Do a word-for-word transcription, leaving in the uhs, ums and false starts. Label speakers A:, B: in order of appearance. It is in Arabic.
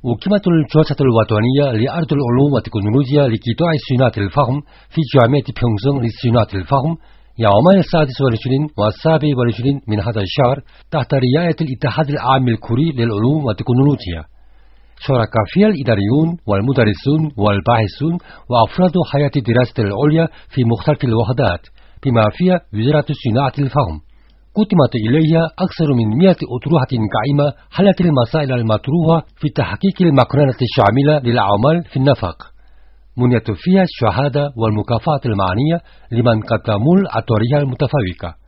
A: أقيمت الجلسة الوطنية لأرض العلوم والتكنولوجيا لقطاع صناعة الفحم في جامعة بيونغسون لصناعة الفحم يوم السادس والعشرين والسابع والعشرين من هذا الشهر تحت رعاية الاتحاد العام الكوري للعلوم والتكنولوجيا. شارك فيها الإداريون والمدرسون والباحثون وأفراد حياة الدراسة العليا في مختلف الوحدات بما فيها وزارة صناعة الفحم. قدمت إليها أكثر من مئة أطروحة قائمة حلت المسائل المطروحة في تحقيق المقارنة الشاملة للأعمال في النفق، منيت فيها الشهادة والمكافأة المعنية لمن قدموا الأطروحة المتفوقة.